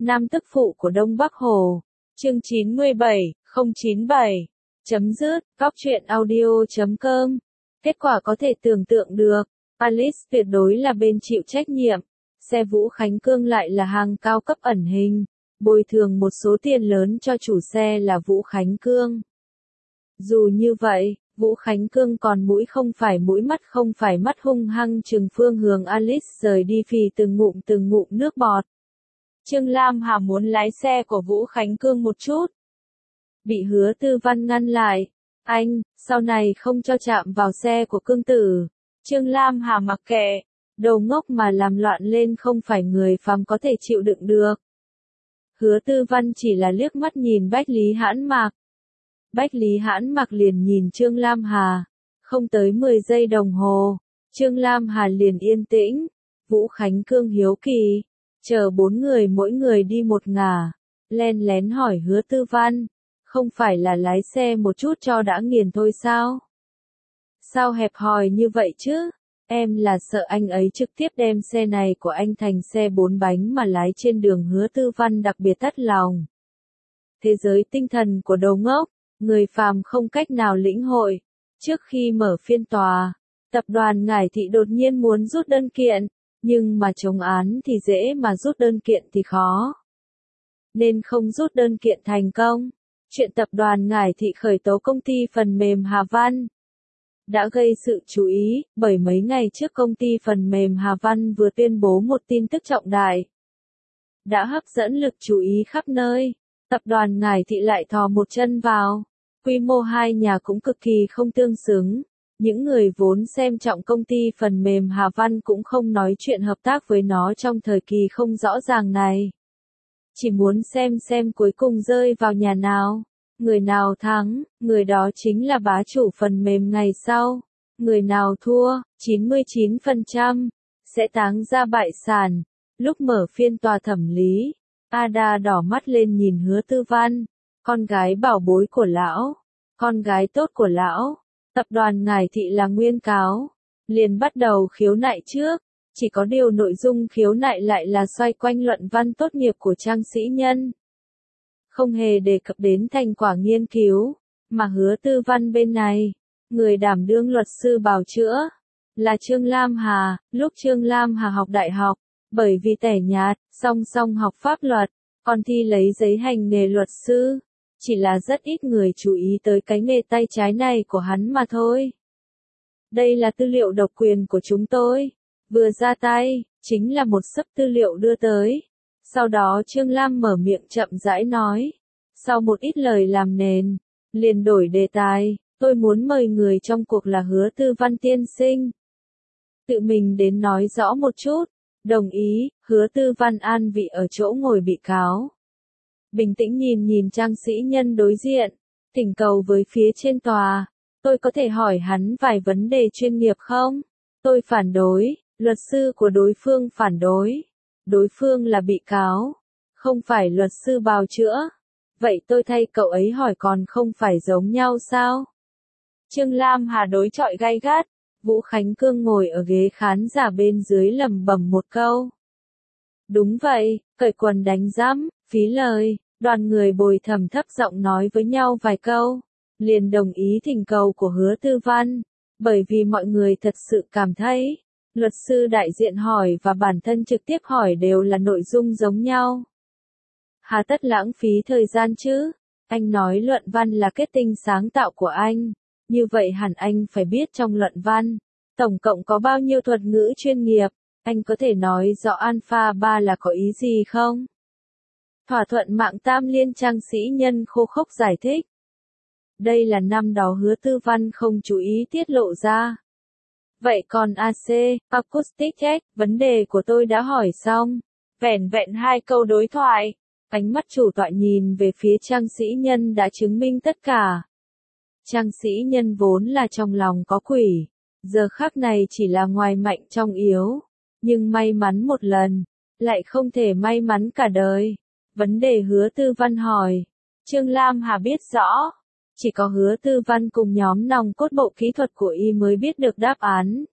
nam tức phụ của Đông Bắc Hồ. Chương 97, 097. Chấm dứt, Cóc truyện audio.com. Kết quả có thể tưởng tượng được, Alice tuyệt đối là bên chịu trách nhiệm. Xe Vũ Khánh Cương lại là hàng cao cấp ẩn hình, bồi thường một số tiền lớn cho chủ xe là Vũ Khánh Cương. Dù như vậy, Vũ Khánh Cương còn mũi không phải mắt hung hăng trừng phương hướng Alice rời đi phì từng ngụm nước bọt. Trương Lam Hà muốn lái xe của Vũ Khánh Cương một chút. Bị Hứa Tư Văn ngăn lại. Anh, sau này không cho chạm vào xe của Cương tử. Trương Lam Hà mặc kệ. Đầu ngốc mà làm loạn lên không phải người phàm có thể chịu đựng được. Hứa Tư Văn chỉ là liếc mắt nhìn Bách Lý Hãn Mạc. Bách Lý Hãn Mạc liền nhìn Trương Lam Hà. Không tới 10 giây đồng hồ, Trương Lam Hà liền yên tĩnh. Vũ Khánh Cương hiếu kỳ, chờ 4 người mỗi người đi một ngả, len lén hỏi Hứa Tư Văn, không phải là lái xe một chút cho đã nghiền thôi sao? Sao hẹp hòi như vậy chứ? Em là sợ anh ấy trực tiếp đem xe này của anh thành xe 4 bánh mà lái trên đường. Hứa Tư Văn đặc biệt thất lòng. Thế giới tinh thần của đầu ngốc, người phàm không cách nào lĩnh hội. Trước khi mở phiên tòa, tập đoàn Ngải Thị đột nhiên muốn rút đơn kiện, nhưng mà chống án thì dễ mà rút đơn kiện thì khó. Nên không rút đơn kiện thành công. Chuyện tập đoàn Ngải Thị khởi tố công ty phần mềm Hà Văn đã gây sự chú ý, bởi mấy ngày trước công ty phần mềm Hà Văn vừa tuyên bố một tin tức trọng đại. Đã hấp dẫn lực chú ý khắp nơi, tập đoàn Ngải Thị lại thò một chân vào. Quy mô hai nhà cũng cực kỳ không tương xứng. Những người vốn xem trọng công ty phần mềm Hà Văn cũng không nói chuyện hợp tác với nó trong thời kỳ không rõ ràng này. Chỉ muốn xem cuối cùng rơi vào nhà nào. Người nào thắng, người đó chính là bá chủ phần mềm ngày sau. Người nào thua, 99% sẽ táng ra bại sản. Lúc mở phiên tòa thẩm lý, Ada đỏ mắt lên nhìn Hứa Tư Văn, con gái bảo bối của lão, con gái tốt của lão. Tập đoàn Ngải Thị là nguyên cáo, liền bắt đầu khiếu nại trước, chỉ có điều nội dung khiếu nại lại là xoay quanh luận văn tốt nghiệp của Trang Sĩ Nhân. Không hề đề cập đến thành quả nghiên cứu, mà Hứa Tư Văn bên này, người đảm đương luật sư bào chữa, là Trương Lam Hà. Lúc Trương Lam Hà học đại học, bởi vì tẻ nhạt, song song học pháp luật, còn thi lấy giấy hành nghề luật sư. Chỉ là rất ít người chú ý tới cái nghề tay trái này của hắn mà thôi. Đây là tư liệu độc quyền của chúng tôi. Vừa ra tay, chính là một xấp tư liệu đưa tới. Sau đó Trương Lam mở miệng chậm rãi nói. Sau một ít lời làm nền, liền đổi đề tài, tôi muốn mời người trong cuộc là Hứa Tư Văn tiên sinh. Tự mình đến nói rõ một chút. Đồng ý. Hứa Tư Văn an vị ở chỗ ngồi bị cáo. Bình tĩnh nhìn Trang Sĩ Nhân đối diện, thỉnh cầu với phía trên tòa, tôi có thể hỏi hắn vài vấn đề chuyên nghiệp không? Tôi phản đối, luật sư của đối phương phản đối. Đối phương là bị cáo, không phải luật sư bào chữa. Vậy tôi thay cậu ấy hỏi còn không phải giống nhau sao? Trương Lam Hà đối chọi gay gắt, Vũ Khánh Cương ngồi ở ghế khán giả bên dưới lẩm bẩm một câu. Đúng vậy, cởi quần đánh giám, phí lời. Đoàn người bồi thẩm thấp giọng nói với nhau vài câu, liền đồng ý thỉnh cầu của Hứa Tư Văn, bởi vì mọi người thật sự cảm thấy, luật sư đại diện hỏi và bản thân trực tiếp hỏi đều là nội dung giống nhau. Hà tất lãng phí thời gian chứ? Anh nói luận văn là kết tinh sáng tạo của anh, như vậy hẳn anh phải biết trong luận văn, tổng cộng có bao nhiêu thuật ngữ chuyên nghiệp, anh có thể nói rõ Alpha 3 là có ý gì không? Thỏa thuận mạng tam liên. Trang Sĩ Nhân khô khốc giải thích. Đây là năm đó Hứa Tư Văn không chú ý tiết lộ ra. Vậy còn AC, Acoustic Check, vấn đề của tôi đã hỏi xong. Vẻn vẹn 2 câu đối thoại. Ánh mắt chủ tọa nhìn về phía Trang Sĩ Nhân đã chứng minh tất cả. Trang Sĩ Nhân vốn là trong lòng có quỷ. Giờ khắc này chỉ là ngoài mạnh trong yếu. Nhưng may mắn một lần, lại không thể may mắn cả đời. Vấn đề Hứa Tư Văn hỏi, Trương Lam Hà biết rõ, chỉ có Hứa Tư Văn cùng nhóm nòng cốt bộ kỹ thuật của y mới biết được đáp án.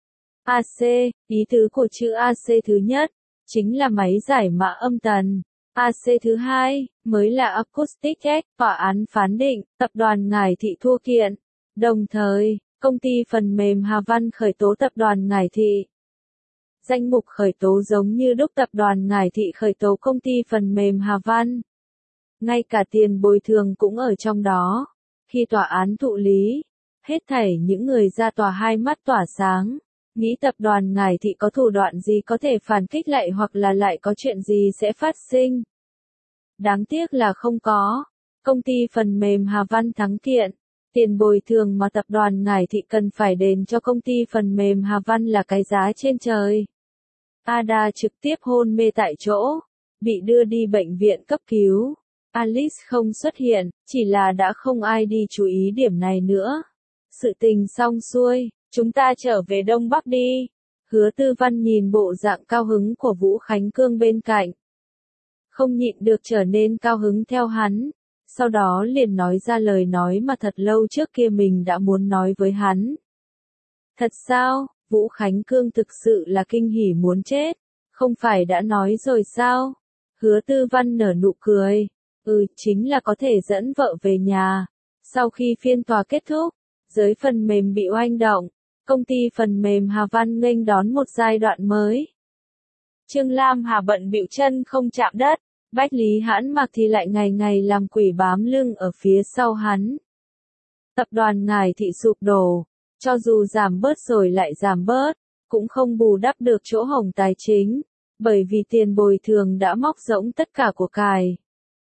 AC, ý tứ của chữ AC thứ nhất, chính là máy giải mã âm tần, AC thứ hai, mới là Acoustic X, tòa án phán định, tập đoàn Ngải Thị thua kiện. Đồng thời, công ty phần mềm Hà Văn khởi tố tập đoàn Ngải Thị. Danh mục khởi tố giống như đúc tập đoàn Ngải Thị khởi tố công ty phần mềm Hà Văn. Ngay cả tiền bồi thường cũng ở trong đó. Khi tòa án thụ lý, hết thảy những người ra tòa hai mắt tỏa sáng. Nghĩ tập đoàn Ngải Thị có thủ đoạn gì có thể phản kích lại hoặc là lại có chuyện gì sẽ phát sinh. Đáng tiếc là không có. Công ty phần mềm Hà Văn thắng kiện. Tiền bồi thường mà tập đoàn Ngải Thị cần phải đền cho công ty phần mềm Hà Văn là cái giá trên trời. Ada trực tiếp hôn mê tại chỗ, bị đưa đi bệnh viện cấp cứu. Alice không xuất hiện, chỉ là đã không ai đi chú ý điểm này nữa. Sự tình xong xuôi, chúng ta trở về Đông Bắc đi. Hứa Tư Văn nhìn bộ dạng cao hứng của Vũ Khánh Cương bên cạnh. Không nhịn được trở nên cao hứng theo hắn. Sau đó liền nói ra lời nói mà thật lâu trước kia mình đã muốn nói với hắn. Thật sao, Vũ Khánh Cương thực sự là kinh hỉ muốn chết. Không phải đã nói rồi sao? Hứa Tư Văn nở nụ cười. Chính là có thể dẫn vợ về nhà. Sau khi phiên tòa kết thúc, giới phần mềm bị oanh động. Công ty phần mềm Hà Văn nghênh đón một giai đoạn mới. Trương Lam Hà bận bịu chân không chạm đất. Bách Lý Hãn Mặc thì lại ngày ngày làm quỷ bám lưng ở phía sau hắn. Tập đoàn Ngải Thị sụp đổ, cho dù giảm bớt rồi lại giảm bớt, cũng không bù đắp được chỗ hổng tài chính, bởi vì tiền bồi thường đã móc rỗng tất cả của cải.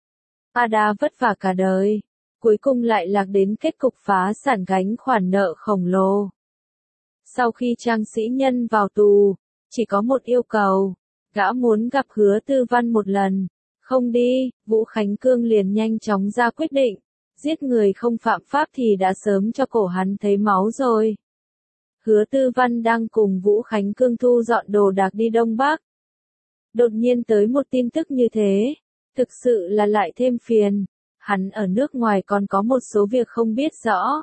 Ada vất vả cả đời, cuối cùng lại lạc đến kết cục phá sản gánh khoản nợ khổng lồ. Sau khi Trang Sĩ Nhân vào tù, chỉ có một yêu cầu, gã muốn gặp Hứa Tư Văn một lần. Không đi, Vũ Khánh Cương liền nhanh chóng ra quyết định. Giết người không phạm pháp thì đã sớm cho cổ hắn thấy máu rồi. Hứa Tư Văn đang cùng Vũ Khánh Cương thu dọn đồ đạc đi Đông Bắc. Đột nhiên tới một tin tức như thế. Thực sự là lại thêm phiền. Hắn ở nước ngoài còn có một số việc không biết rõ.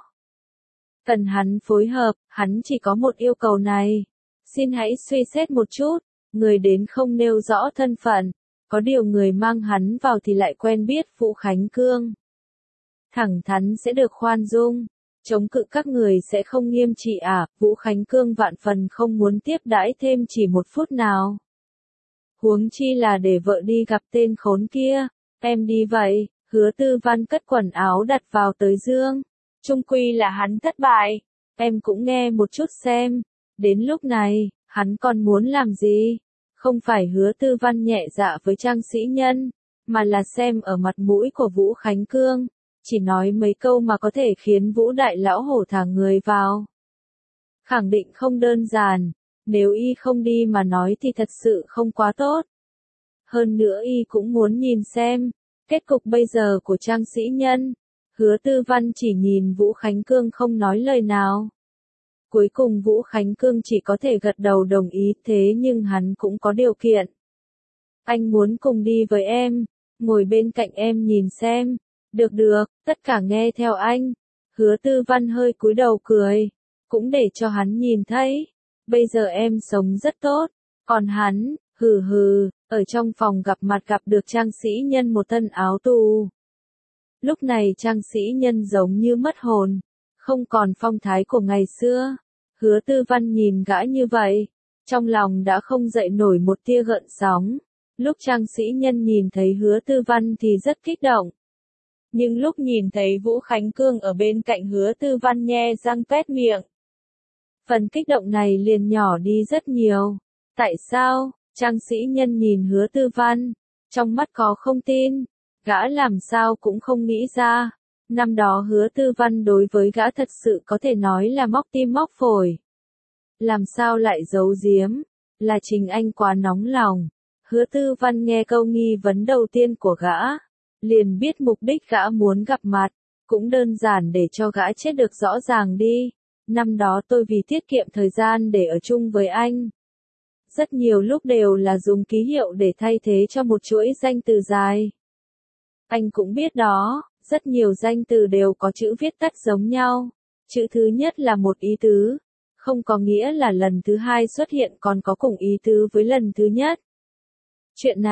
Cần hắn phối hợp, hắn chỉ có một yêu cầu này. Xin hãy suy xét một chút. Người đến không nêu rõ thân phận. Có điều người mang hắn vào thì lại quen biết Vũ Khánh Cương. Thẳng thắn sẽ được khoan dung. Chống cự các người sẽ không nghiêm trị à, Vũ Khánh Cương vạn phần không muốn tiếp đãi thêm chỉ một phút nào. Huống chi là để vợ đi gặp tên khốn kia, em đi vậy, Hứa Tư Văn cất quần áo đặt vào tới giường. Chung quy là hắn thất bại, em cũng nghe một chút xem, đến lúc này, hắn còn muốn làm gì? Không phải Hứa Tư Văn nhẹ dạ với Trang Sĩ Nhân, mà là xem ở mặt mũi của Vũ Khánh Cương, chỉ nói mấy câu mà có thể khiến Vũ Đại Lão hổ thả người vào. Khẳng định không đơn giản, nếu y không đi mà nói thì thật sự không quá tốt. Hơn nữa y cũng muốn nhìn xem, kết cục bây giờ của Trang Sĩ Nhân. Hứa Tư Văn chỉ nhìn Vũ Khánh Cương không nói lời nào. Cuối cùng Vũ Khánh Cương chỉ có thể gật đầu đồng ý, thế nhưng hắn cũng có điều kiện. Anh muốn cùng đi với em, ngồi bên cạnh em nhìn xem. Được được, tất cả nghe theo anh. Hứa Tư Văn hơi cúi đầu cười, cũng để cho hắn nhìn thấy. Bây giờ em sống rất tốt, còn hắn, ở trong phòng gặp mặt gặp được Trang Sĩ Nhân một thân áo tù. Lúc này Trang Sĩ Nhân giống như mất hồn, không còn phong thái của ngày xưa. Hứa Tư Văn nhìn gã như vậy, trong lòng đã không dậy nổi một tia gợn sóng. Lúc Trang Sĩ Nhân nhìn thấy Hứa Tư Văn thì rất kích động. Nhưng lúc nhìn thấy Vũ Khánh Cương ở bên cạnh Hứa Tư Văn nhe răng tuét miệng, phần kích động này liền nhỏ đi rất nhiều. Tại sao? Trang Sĩ Nhân nhìn Hứa Tư Văn, trong mắt có không tin, gã làm sao cũng không nghĩ ra. Năm đó Hứa Tư Văn đối với gã thật sự có thể nói là móc tim móc phổi. Làm sao lại giấu giếm, là chính anh quá nóng lòng. Hứa Tư Văn nghe câu nghi vấn đầu tiên của gã, liền biết mục đích gã muốn gặp mặt, cũng đơn giản để cho gã chết được rõ ràng đi. Năm đó tôi vì tiết kiệm thời gian để ở chung với anh. Rất nhiều lúc đều là dùng ký hiệu để thay thế cho một chuỗi danh từ dài. Anh cũng biết đó, rất nhiều danh từ đều có chữ viết tắt giống nhau. Chữ thứ nhất là một ý tứ, không có nghĩa là lần thứ hai xuất hiện còn có cùng ý tứ với lần thứ nhất. Chuyện này,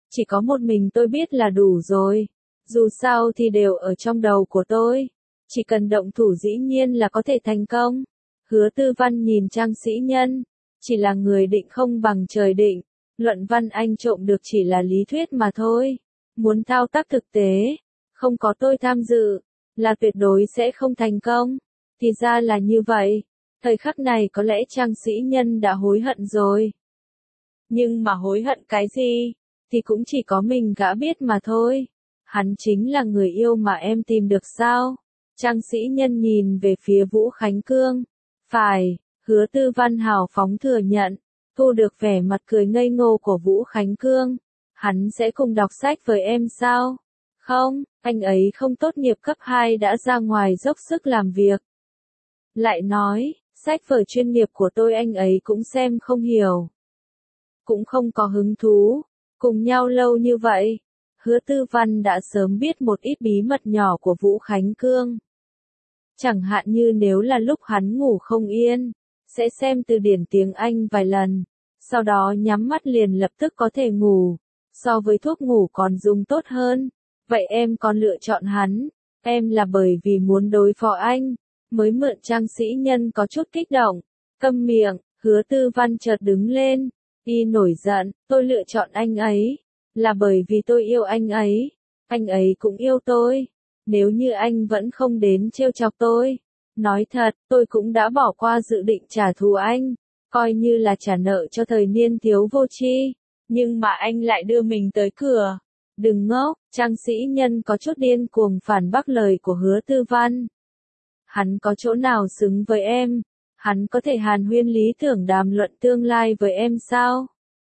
Chỉ có một mình tôi biết là đủ rồi. Dù sao thì đều ở trong đầu của tôi. Chỉ cần động thủ dĩ nhiên là có thể thành công. Hứa Tư Văn nhìn Trang Sĩ Nhân. Chỉ là người định không bằng trời định. Luận văn anh trộm được chỉ là lý thuyết mà thôi. Muốn thao tác thực tế, không có tôi tham dự, là tuyệt đối sẽ không thành công. Thì ra là như vậy. Thời khắc này có lẽ Trang Sĩ Nhân đã hối hận rồi. Nhưng mà hối hận cái gì? Thì cũng chỉ có mình gã biết mà thôi. Hắn chính là người yêu mà em tìm được sao? Trang Sĩ Nhân nhìn về phía Vũ Khánh Cương. Phải, Hứa Tư Văn hào phóng thừa nhận. Thu được vẻ mặt cười ngây ngô của Vũ Khánh Cương. Hắn sẽ cùng đọc sách với em sao? Không, anh ấy không tốt nghiệp cấp 2 đã ra ngoài dốc sức làm việc. Lại nói, sách vở chuyên nghiệp của tôi anh ấy cũng xem không hiểu. Cũng không có hứng thú. Cùng nhau lâu như vậy, Hứa Tư Văn đã sớm biết một ít bí mật nhỏ của Vũ Khánh Cương. Chẳng hạn như nếu là lúc hắn ngủ không yên, sẽ xem từ điển tiếng Anh vài lần, sau đó nhắm mắt liền lập tức có thể ngủ, so với thuốc ngủ còn dùng tốt hơn. Vậy em còn lựa chọn hắn, em là bởi vì muốn đối phó anh, mới mượn. Trang Sĩ Nhân có chút kích động, câm miệng. Hứa Tư Văn chợt đứng lên, y nổi giận, tôi lựa chọn anh ấy, là bởi vì tôi yêu anh ấy cũng yêu tôi. Nếu như anh vẫn không đến trêu chọc tôi, nói thật, tôi cũng đã bỏ qua dự định trả thù anh, coi như là trả nợ cho thời niên thiếu vô tri. Nhưng mà anh lại đưa mình tới cửa. Đừng ngốc, Trang Sĩ Nhân có chút điên cuồng phản bác lời của Hứa Tư Văn. Hắn có chỗ nào xứng với em? Hắn có thể hàn huyên lý tưởng đàm luận tương lai với em sao?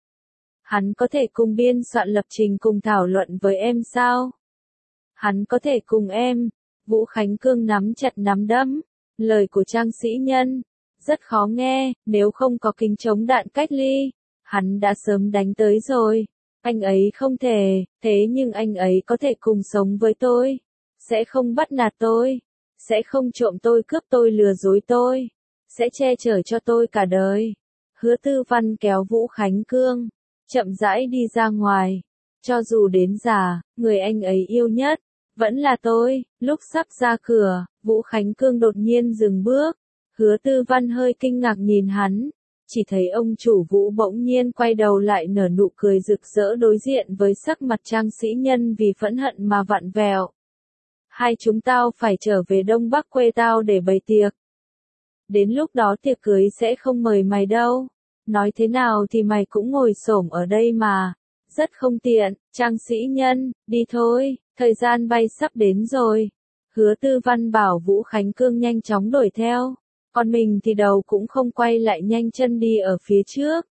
Hắn có thể cùng biên soạn lập trình cùng thảo luận với em sao? Hắn có thể cùng em. Vũ Khánh Cương nắm chặt nắm đấm. Lời của Trang Sĩ Nhân rất khó nghe, nếu không có kính chống đạn cách ly, hắn đã sớm đánh tới rồi. Anh ấy không thể, thế nhưng anh ấy có thể cùng sống với tôi. Sẽ không bắt nạt tôi, sẽ không trộm tôi, cướp tôi, lừa dối tôi, sẽ che chở cho tôi cả đời. Hứa Tư Văn kéo Vũ Khánh Cương, chậm rãi đi ra ngoài. Cho dù đến già, người anh ấy yêu nhất vẫn là tôi. Lúc sắp ra cửa, Vũ Khánh Cương đột nhiên dừng bước. Hứa Tư Văn hơi kinh ngạc nhìn hắn, chỉ thấy ông chủ Vũ bỗng nhiên quay đầu lại nở nụ cười rực rỡ đối diện với sắc mặt Trang Sĩ Nhân vì phẫn hận mà vặn vẹo. Hai chúng tao phải trở về Đông Bắc quê tao để bày tiệc. Đến lúc đó tiệc cưới sẽ không mời mày đâu. Nói thế nào thì mày cũng ngồi xổm ở đây mà. Rất không tiện. Trang Sĩ Nhân, đi thôi, thời gian bay sắp đến rồi. Hứa Tư Văn bảo Vũ Khánh Cương nhanh chóng đuổi theo. Còn mình thì đầu cũng không quay lại, nhanh chân đi ở phía trước.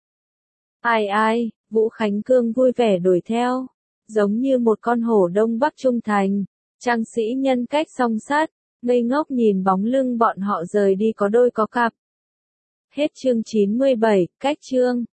Ai, Vũ Khánh Cương vui vẻ đuổi theo. Giống như một con hổ Đông Bắc trung thành. Trang Sĩ Nhân cách song sát, ngây ngốc nhìn bóng lưng bọn họ rời đi có đôi có cặp. Hết chương 97, cách chương.